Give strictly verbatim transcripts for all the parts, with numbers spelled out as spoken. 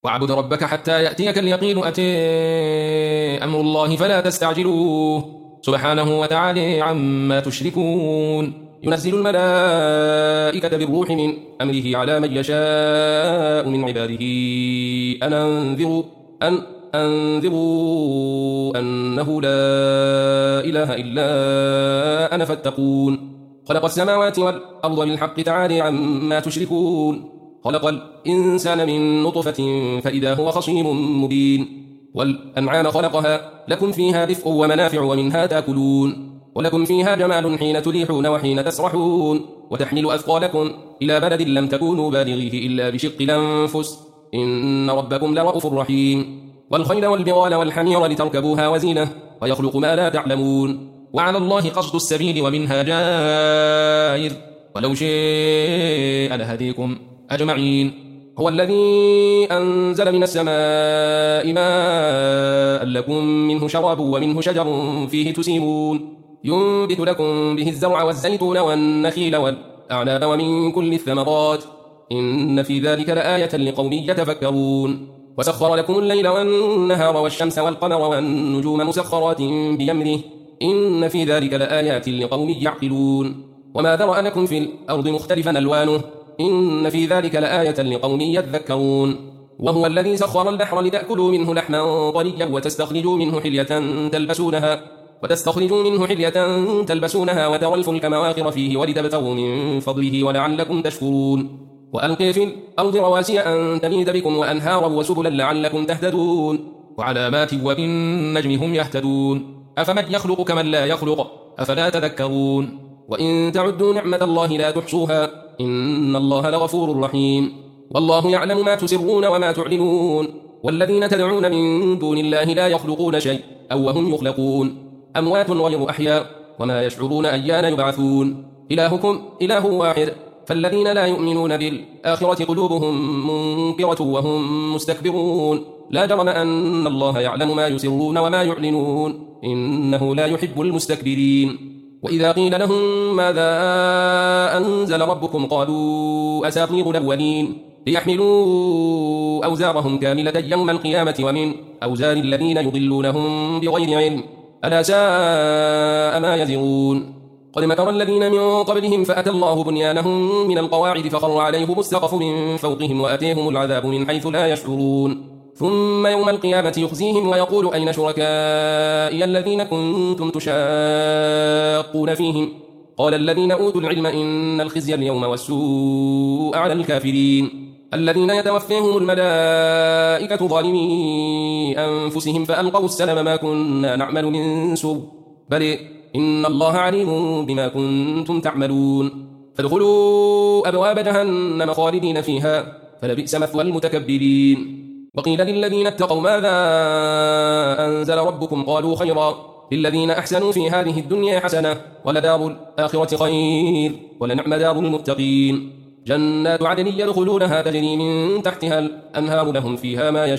واعبد ربك حتى يأتيك اليقين. أتي أمر الله فلا تستعجلوه سبحانه وتعالى عما تشركون. ينزل الملائكة بالروح من أمره على من يشاء من عباده أن أنذروا أن أنذروا أنه لا إله إلا أنا فاتقون. خلق السماوات والأرض بالحق تعالى عما تشركون. خلق الإنسان من نطفة فإذا هو خصيم مبين. والأنعام خلقها لكم فيها دفء ومنافع ومنها تأكلون. ولكم فيها جمال حين تريحون وحين تسرحون. وتحمل أثقالكم إلى بلد لم تكونوا بالغيه إلا بشق الأنفس إن ربكم لرؤوف رحيم. والخيل والبغال والحمير لتركبوها وزينة ويخلق ما لا تعلمون. وعلى الله قصد السبيل ومنها جائر ولو شاء لهديكم أجمعين. هو الذي أنزل من السماء ماء لكم منه شراب ومنه شجر فيه تسيمون. ينبت لكم به الزرع والزيتون والنخيل والأعناب ومن كل الثمرات إن في ذلك لآية لقوم يتفكرون. وسخر لكم الليل والنهار والشمس والقمر والنجوم مسخرات بأمره إن في ذلك لآيات لقوم يعقلون. وما ذرأ لكم في الأرض مختلفا ألوانه إن في ذلك لآية لقوم يذكرون. وهو الذي سخر البحر لتأكلوا منه لحما طريا وتستخرجوا منه حلية تلبسونها وتستخرجوا منه حلية تلبسونها وترى الفلك مواخر فيه ولتبتغوا من فضله ولعلكم تشكرون. وألقي في الأرض رواسي أن تميد بكم وأنهارا وسبلا لعلكم تهتدون. وعلامات وبالنجم هم يهتدون. أفمن يخلق كمن لا يخلق أفلا تذكرون. وإن تعدوا نعمة الله لا تحصوها إن الله لغفور رحيم. والله يعلم ما تسرون وما تعلنون. والذين تدعون من دون الله لا يخلقون شيء أو وهم يخلقون أموات غير أحياء وما يشعرون أيان يبعثون. إلهكم إله واحد فالذين لا يؤمنون بالآخرة قلوبهم منكرة وهم مستكبرون. لا جرم أن الله يعلم ما يسرون وما يعلنون إنه لا يحب المستكبرين. وإذا قيل لهم ماذا أنزل ربكم قالوا أساطير الأولين ليحملوا أوزارهم كاملة يوم القيامة ومن أوزار الذين يضلونهم بغير علم ألا ساء ما يزرون. قد مكر الذين من قبلهم فأتى الله بنيانهم من القواعد فخر عليهم السقف من فوقهم وأتيهم العذاب من حيث لا يشعرون. ثم يوم القيامة يخزيهم ويقول أين شركائي الذين كنتم تشاقون فيهم قال الذين أوتوا العلم إن الخزي اليوم والسوء على الكافرين. الذين يتوفيهم الملائكة ظالمي أنفسهم فألقوا السلم ما كنا نعمل من سوء بل إن الله عليم بما كنتم تعملون. فادخلوا أبواب جهنم خالدين فيها فلبئس مثوى المتكبرين. وقيل للذين اتقوا ماذا أنزل ربكم قالوا خيرا للذين أحسنوا في هذه الدنيا حسنة ولدار الآخرة خير ولنعم دار المتقين. جنات عدن يدخلونها تجري من تحتها الأنهار لهم فيها ما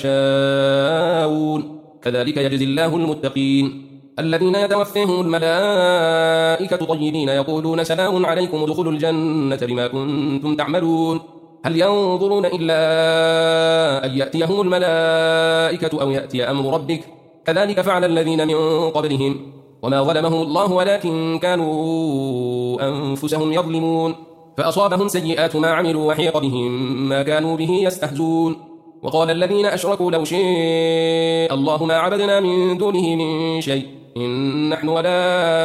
يشاءون كذلك يجزي الله المتقين. الذين يتوفيهم الملائكة طيبين يقولون سلام عليكم ادخلوا الجنة بما كنتم تعملون. هل ينظرون إلا أن يأتيهم الملائكة أو يأتي أمر ربك كذلك فعل الذين من قبلهم وما ظلمهم الله ولكن كانوا أنفسهم يظلمون. فأصابهم سيئات ما عملوا وحيق بهم ما كانوا به يستهزون. وقال الذين أشركوا لو شاء الله ما عبدنا من دونه من شيء إن نحن ولا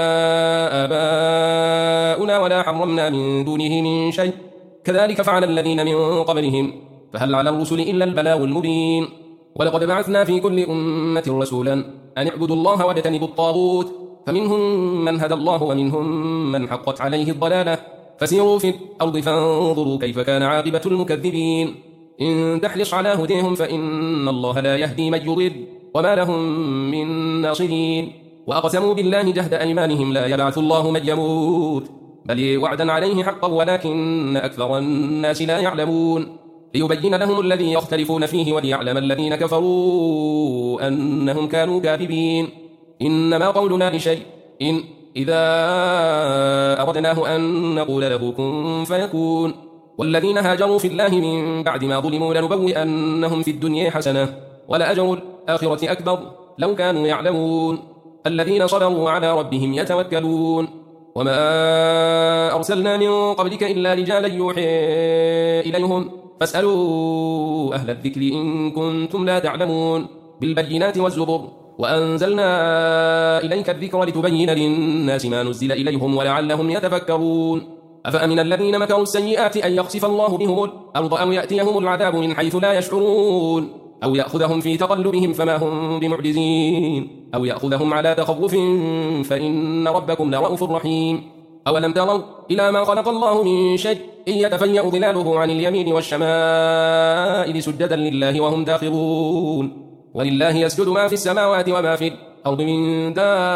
آباؤنا ولا حرمنا من دونه من شيء كذلك فعل الذين من قبلهم فهل على الرسل إلا البلاغ المبين. ولقد بعثنا في كل أمة رسولا أن اعبدوا الله واجتنبوا الطاغوت فمنهم من هدى الله ومنهم من حقت عليه الضلالة فسيروا في الأرض فانظروا كيف كان عاقبة المكذبين. إن تحرص على هديهم فإن الله لا يهدي من يضل وما لهم من ناصرين. وأقسموا بالله جهد أيمانهم لا يبعث الله من يموت بل وعدا عليه حقا ولكن أكثر الناس لا يعلمون. ليبين لهم الذي يختلفون فيه وليعلم الذين كفروا أنهم كانوا كاذبين. إنما قولنا لشيء إن إذا أردناه أن نقول له كن فيكون والذين هاجروا في الله من بعد ما ظلموا لنبوئنهم في الدنيا حسنة ولأجر الآخرة أكبر لو كانوا يعلمون الذين صبروا على ربهم يتوكلون وما أرسلنا من قبلك إلا رجالا يوحي إليهم فاسألوا أهل الذكر إن كنتم لا تعلمون بالبينات والزبر وأنزلنا إليك الذكر لتبين للناس ما نزل إليهم ولعلهم يتفكرون أفأمن الذين مكروا السيئات أن يخسف الله بهم الأرض أو يأتيهم العذاب من حيث لا يشعرون أو يأخذهم في تقلبهم فما هم بمعجزين أو يأخذهم على تخوف فإن ربكم لرؤوف رحيم أولم تروا إلى ما خلق الله من شيء إن يتفيأ ظلاله عن اليمين والشمائل سجدا لله وهم داخرون ولله يسجد ما في السماوات وما في الأرض من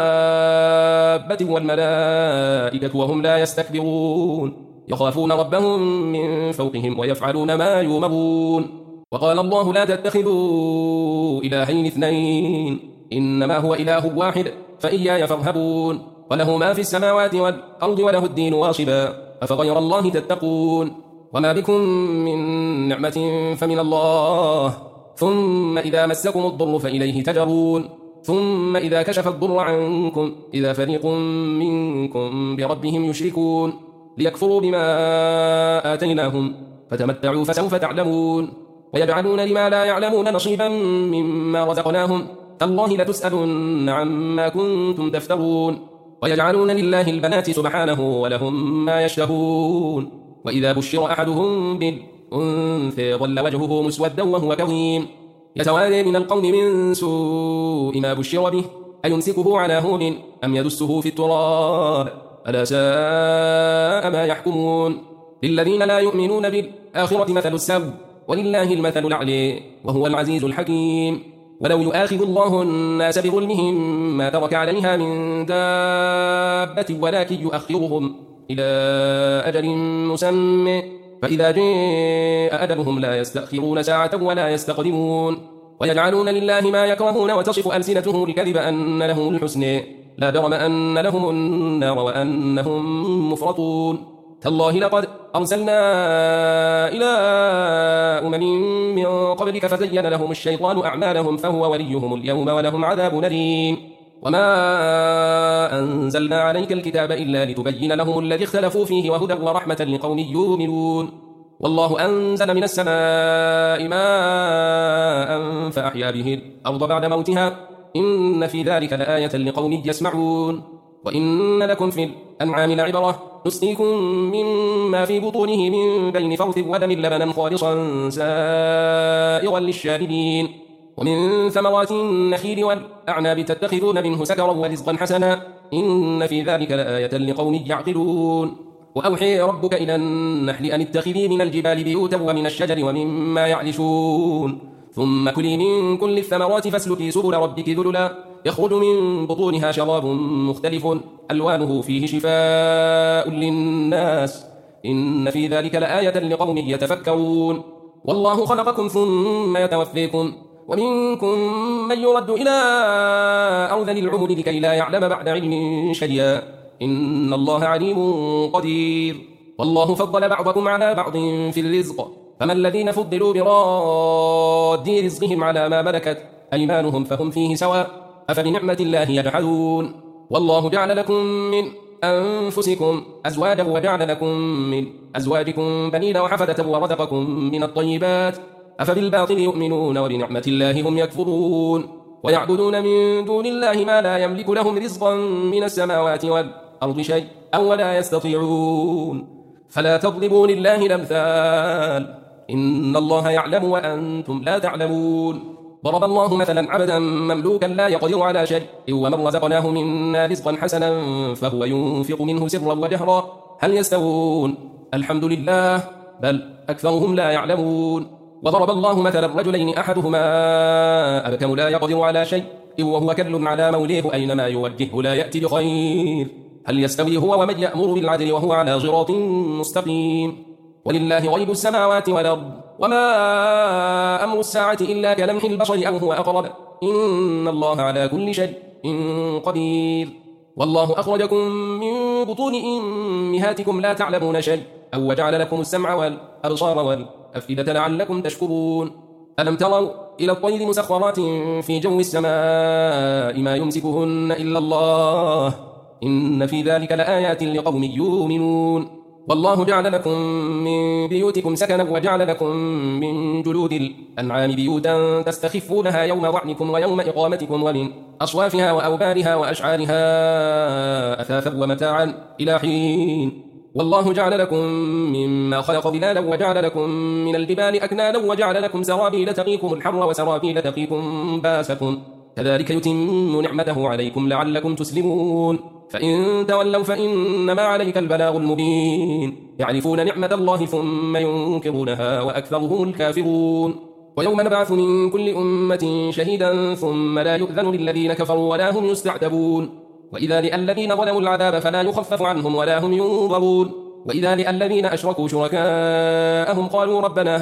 دابة والملائكة وهم لا يستكبرون يخافون ربهم من فوقهم ويفعلون ما يؤمرون وقال الله لا تتخذوا إلهين اثنين إنما هو إله واحد فإياي فارهبون وله ما في السماوات والأرض وله الدين واصبا أفغير الله تتقون وما بكم من نعمة فمن الله ثم إذا مسكم الضر فإليه تجرون ثم إذا كشف الضر عنكم إذا فريق منكم بربهم يشركون ليكفروا بما آتيناهم فتمتعوا فسوف تعلمون ويجعلون لما لا يعلمون نصيبا مما رزقناهم تالله لتسألن عما كنتم تفترون ويجعلون لله البنات سبحانه ولهم ما يشتهون وإذا بشر أحدهم بالأنثى ظل وجهه مسودا وهو كظيم يتوارى من القوم من سوء ما بشر به أيمسكه على هون أم يدسه في التراب ألا ساء ما يحكمون للذين لا يؤمنون بالآخرة مثل السوء ولله المثل الأعلى وهو العزيز الحكيم ولو يؤاخذ الله الناس بظلمهم ما ترك عليها من دابة ولكن يؤخرهم إلى أجل مسمى فإذا جاء أجلهم لا يستأخرون ساعة ولا يستقدمون ويجعلون لله ما يكرهون وتصف ألسنتهم الكذب أن لهم الحسن لا جرم أن لهم النار وأنهم مفرطون تالله لقد أرسلنا إلى أمم من قبلك فزين لهم الشيطان أعمالهم فهو وليهم اليوم ولهم عذاب أليم وما أنزلنا عليك الكتاب إلا لتبين لهم الذي اختلفوا فيه وهدى ورحمة لقوم يؤمنون والله أنزل من السماء ماء فأحيا به الأرض بعد موتها إن في ذلك لآية لقوم يسمعون وإن لكم في الأنعام لعبرة نسقيكم مما في بطونه من بين فرث ودم لبنا خالصا سائغا للشاربين ومن ثمرات النخيل والأعناب تتخذون منه سكرا ورزقا حسنا إن في ذلك لآية لقوم يعقلون وأوحي ربك إلى النحل أن اتخذي من الجبال بيوتا ومن الشجر ومما يعرشون ثم كلي من كل الثمرات فاسلكي سبل ربك ذللا يخرج من بطونها شراب مختلف ألوانه فيه شفاء للناس إن في ذلك لآية لقوم يتفكرون والله خلقكم ثم يتوفيكم ومنكم من يرد إلى أرذل العمر لكي لا يعلم بعد علم شيئا إن الله عليم قدير والله فضل بعضكم على بعض في الرزق فما الذين فضلوا براد رزقهم على ما ملكت أيمانهم فهم فيه سواء أفبنعمة الله يجحدون والله جعل لكم من أنفسكم أزواجا وجعل لكم من أزواجكم بنين وحفدة ورزقكم من الطيبات أفبالباطل يؤمنون وبنعمة الله هم يكفرون ويعبدون من دون الله ما لا يملك لهم رزقا من السماوات والأرض شيء أو ولا يستطيعون فلا تضربوا لله الأمثال إن الله يعلم وأنتم لا تعلمون ضرب الله مثلا عبدا مملوكا لا يقدر على شيء ومن رزقناه منا رزقا حسنا فهو ينفق منه سرا وجهرا هل يستوون الحمد لله بل أكثرهم لا يعلمون وضرب الله مثلا رجلين أحدهما أبكم لا يقدر على شيء وهو كل على موليه أينما يوجهه لا يأتي بخير هل يستوي هو ومن يأمر بالعدل وهو على صراط مستقيم ولله غيب السماوات والأرض وما أمر الساعة إلا كلمح البصر أو هو أقرب إن الله على كل شيء قدير والله أخرجكم من بطون أمهاتكم لا تعلمون شيء أو وجعل لكم السمع والأبصار والأفئدة لعلكم تشكرون ألم تروا إلى الطير مسخرات في جو السماء ما يمسكهن إلا الله إن في ذلك لآيات لقوم يؤمنون والله جعل لكم من بيوتكم سكنا وجعل لكم من جلود الأنعام بيوتا تستخفونها يوم ظعنكم ويوم إقامتكم ومن أصوافها وأوبارها وأشعارها أثاثا ومتاعا إلى حين والله جعل لكم مما خلق ظلالا وجعل لكم من الجبال أكنانا وجعل لكم سرابيل تقيكم الحر وسرابيل تقيكم باسكم كذلك يتم نعمته عليكم لعلكم تسلمون فإن تولوا فإنما عليك البلاغ المبين يعرفون نعمة الله ثم ينكرونها وأكثرهم الكافرون ويوم نبعث من كل أمة شهيدا ثم لا يؤذن للذين كفروا ولا هم يستعتبون وإذا لأى الذين ظلموا العذاب فلا يخفف عنهم ولا هم ينظرون وإذا لأى الذين أشركوا شركاءهم قالوا ربنا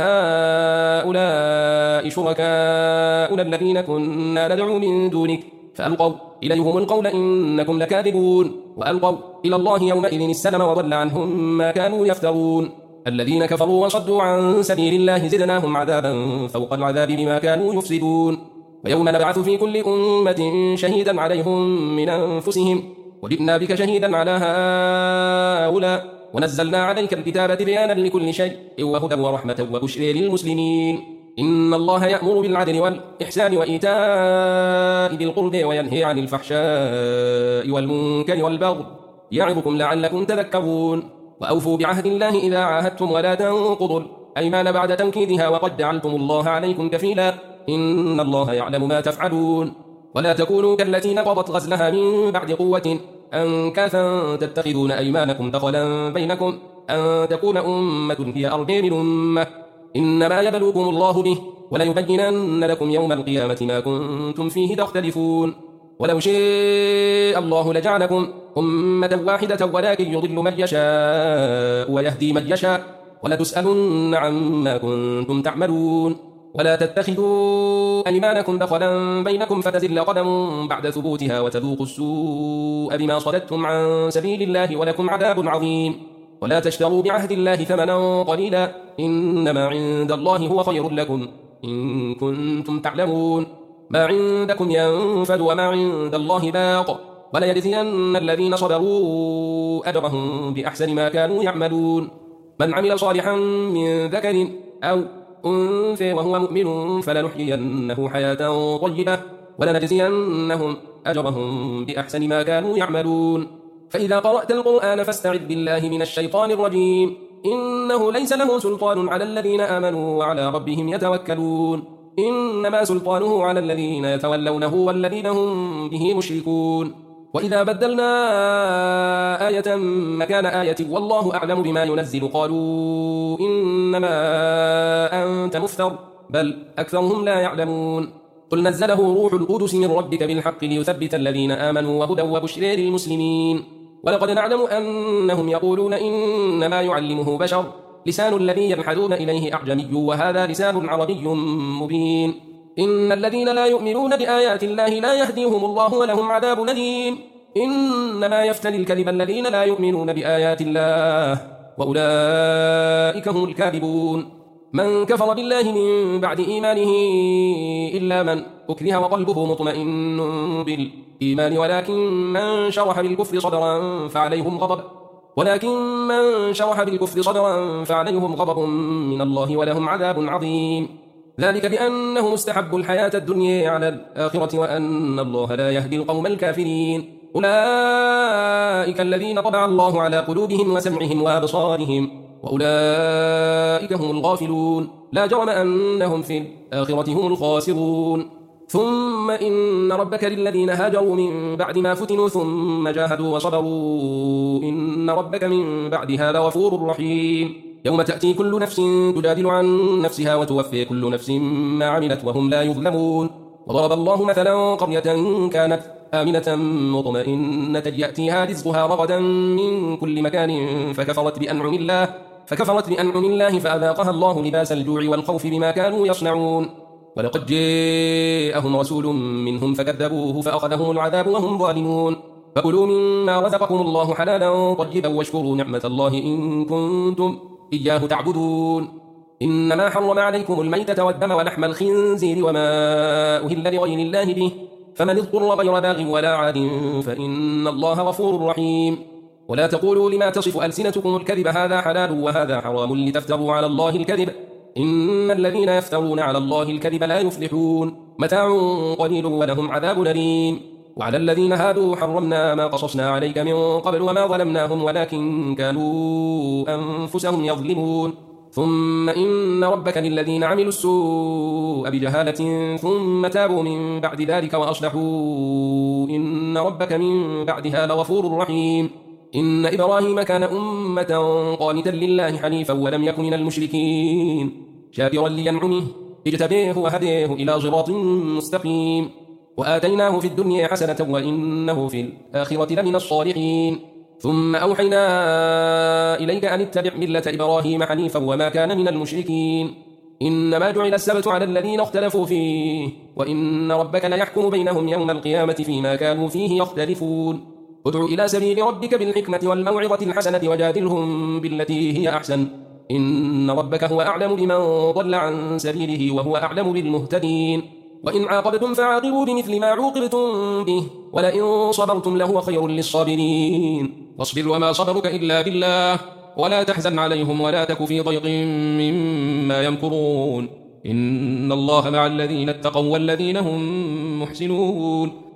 هؤلاء شركاؤنا الذين كنا ندعو من دونك فألقوا إليهم القول إنكم لكاذبون وألقوا إلى الله يومئذ السلم وضل عنهم ما كانوا يفترون الذين كفروا وصدوا عن سبيل الله زدناهم عذابا فوق العذاب بما كانوا يفسدون ويوم نبعث في كل أمة شهيدا عليهم من أنفسهم وجئنا بك شهيدا على هؤلاء ونزلنا عليك الكتاب بيانا لكل شيء وهدى ورحمة وبشرى للمسلمين إن الله يأمر بالعدل والإحسان وإيتاء ذي القربى وينهي عن الفحشاء والمنكر والبغي يعظكم لعلكم تذكرون وأوفوا بعهد الله إذا عاهدتم ولا تنقضوا الأيمان بعد تنكيدها وقد جعلتم الله عليكم كفيلا إن الله يعلم ما تفعلون ولا تكونوا كالتي نقضت غزلها من بعد قوة أنكاثا تتخذون أيمانكم دخلا بينكم أن تكون أمة هي أربى من أمة إنما يبلوكم الله به وليبينن لكم يوم القيامة ما كنتم فيه تختلفون ولو شاء الله لجعلكم أمة واحدة ولكن يضل من يشاء ويهدي من يشاء ولتسألن عما كنتم تعملون ولا تتخذوا أيمانكم دخلا بينكم فتزل قدم بعد ثبوتها وتذوقوا السوء بما صددتم عن سبيل الله ولكم عذاب عظيم ولا تشتروا بعهد الله ثمنا قليلا إنما عند الله هو خير لكم إن كنتم تعلمون ما عندكم ينفد وما عند الله باق وليجزين الذين صبروا أجرهم بأحسن ما كانوا يعملون من عمل صالحا من ذكر أو أنثى وهو مؤمن فلنحيينه حياة طيبة ولنجزينهم أجرهم بأحسن ما كانوا يعملون فإذا قرأت القرآن فاستعذ بالله من الشيطان الرجيم إنه ليس له سلطان على الذين آمنوا وعلى ربهم يتوكلون إنما سلطانه على الذين يتولونه والذين هم به مشركون وإذا بدلنا آية مكان آية والله أعلم بما ينزل قالوا إنما أنت مفتر بل أكثرهم لا يعلمون قل نزله روح القدس من ربك بالحق ليثبت الذين آمنوا وهدى وبشرى للمسلمين ولقد نعلم أنهم يقولون إنما يعلمه بشر لسان الذي يلحدون إليه أعجمي وهذا لسان عربي مبين إن الذين لا يؤمنون بآيات الله لا يهديهم الله ولهم عذاب أليم إنما يفتري الكذب الذين لا يؤمنون بآيات الله وأولئك هم الكاذبون من كفر بالله من بعد إيمانه إلا من أكره وقلبه مطمئن بالإيمان ولكن من شرح بالكفر صدرا فعليهم غضب ولكن من شرح بالكفر صدرا فعليهم غضب من الله ولهم عذاب عظيم ذلك بأنه مستحب الحياة الدنيا على الآخرة وأن الله لا يهدي القوم الكافرين أولئك الذين طبع الله على قلوبهم وسمعهم وأبصارهم وأولئك هم الغافلون لا جرم أنهم في الآخرة هم الخاسرون ثم إن ربك للذين هاجروا من بعد ما فتنوا ثم جاهدوا وصبروا إن ربك من بعدها لغفور رحيم يوم تأتي كل نفس تجادل عن نفسها وتوفي كل نفس ما عملت وهم لا يظلمون وضرب الله مثلا قرية كانت آمنة مطمئنة يأتيها رزقها رغدا من كل مكان فكفرت بأنعم الله فكفرت بأنعم الله فأذاقها الله لباس الجوع والخوف بما كانوا يصنعون ولقد جاءهم رسول منهم فكذبوه فأخذهم العذاب وهم ظالمون فكلوا مما رزقكم الله حلالا طيبا واشكروا نعمة الله إن كنتم إياه تعبدون. إنما حرم عليكم الميتة والدم ولحم الخنزير وما أهل لغير الله به، فمن اضطر غير باغ ولا عاد فإن الله غفور رحيم. ولا تقولوا لما تصف ألسنتكم الكذب هذا حلال وهذا حرام لتفتروا على الله الكذب، إن الذين يفترون على الله الكذب لا يفلحون. متاع قليل ولهم عذاب أليم. وعلى الذين هادوا حرمنا ما قصصنا عليك من قبل وما ظلمناهم ولكن كانوا أنفسهم يظلمون. ثم إن ربك للذين عملوا السوء بجهالة ثم تابوا من بعد ذلك وأصلحوا إن ربك من بعدها لغفور رحيم. إن إبراهيم كان أمة قانتا لله حنيفا ولم يكن من المشركين شاكرا لينعمه اجتبيه وهديه إلى صراط مستقيم. وآتيناه في الدنيا حسنة وإنه في الآخرة لمن الصالحين. ثم أوحينا إليك أن اتبع ملة إبراهيم حنيفا وما كان من المشركين. إنما جعل السبت على الذين اختلفوا فيه وإن ربك ليحكم بينهم يوم القيامة فيما كانوا فيه يختلفون. ادع إلى سبيل ربك بالحكمة والموعظة الحسنة وجادلهم بالتي هي أحسن، إن ربك هو أعلم بمن ضل عن سبيله وهو أعلم بالمهتدين. وإن عاقبتم فعاقبوا بمثل ما عوقبتم به ولئن صبرتم لهو خير للصابرين. واصبر وما صبرك إلا بالله ولا تحزن عليهم ولا تك في ضيق مما يمكرون، إن الله مع الذين اتقوا والذين هم محسنون.